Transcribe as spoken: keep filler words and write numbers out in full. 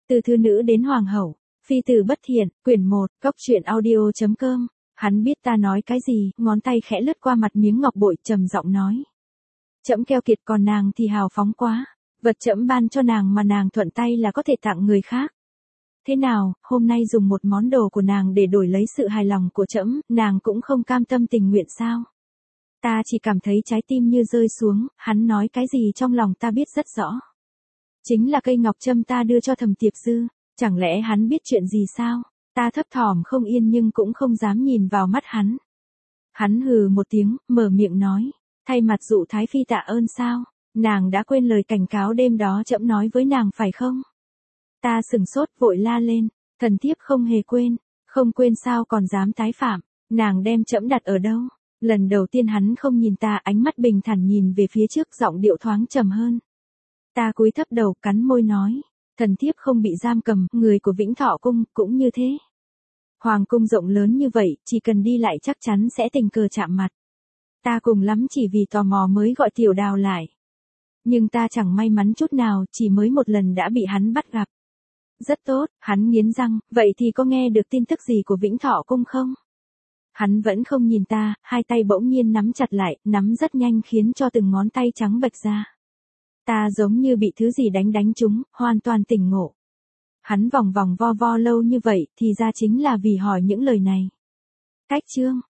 Từ thư nữ đến hoàng hậu, phi tử bất thiện, quyển một, cốc truyện audio.com. Hắn biết ta nói cái gì, ngón tay khẽ lướt qua mặt miếng ngọc bội, trầm giọng nói. Trẫm keo kiệt, còn nàng thì hào phóng quá. Vật trẫm ban cho nàng mà nàng thuận tay là có thể tặng người khác. Thế nào, hôm nay dùng một món đồ của nàng để đổi lấy sự hài lòng của trẫm, nàng cũng không cam tâm tình nguyện sao? Ta chỉ cảm thấy trái tim như rơi xuống, hắn nói cái gì trong lòng ta biết rất rõ. Chính là cây ngọc trâm ta đưa cho Thẩm Tiệp Dư, chẳng lẽ hắn biết chuyện gì sao? Ta thấp thỏm không yên nhưng cũng không dám nhìn vào mắt hắn. Hắn hừ một tiếng, mở miệng nói, thay mặt dụ Thái Phi tạ ơn sao? Nàng đã quên lời cảnh cáo đêm đó trẫm nói với nàng phải không? Ta sừng sốt vội la lên, thần thiếp không hề quên, không quên sao còn dám tái phạm, nàng đem trẫm đặt ở đâu? Lần đầu tiên hắn không nhìn ta, ánh mắt bình thản nhìn về phía trước, giọng điệu thoáng trầm hơn. Ta cúi thấp đầu, cắn môi nói, thần thiếp không bị giam cầm, người của Vĩnh Thọ Cung cũng như thế. Hoàng cung rộng lớn như vậy, chỉ cần đi lại chắc chắn sẽ tình cờ chạm mặt. Ta cùng lắm chỉ vì tò mò mới gọi Tiểu Đào lại. Nhưng ta chẳng may mắn chút nào, chỉ mới một lần đã bị hắn bắt gặp. Rất tốt, hắn nghiến răng, vậy thì có nghe được tin tức gì của Vĩnh Thọ Cung không? Hắn vẫn không nhìn ta, hai tay bỗng nhiên nắm chặt lại, nắm rất nhanh khiến cho từng ngón tay trắng bệch ra. Ta giống như bị thứ gì đánh đánh trúng, hoàn toàn tỉnh ngộ. Hắn vòng vòng vo vo lâu như vậy, thì ra chính là vì hỏi những lời này. Cách chương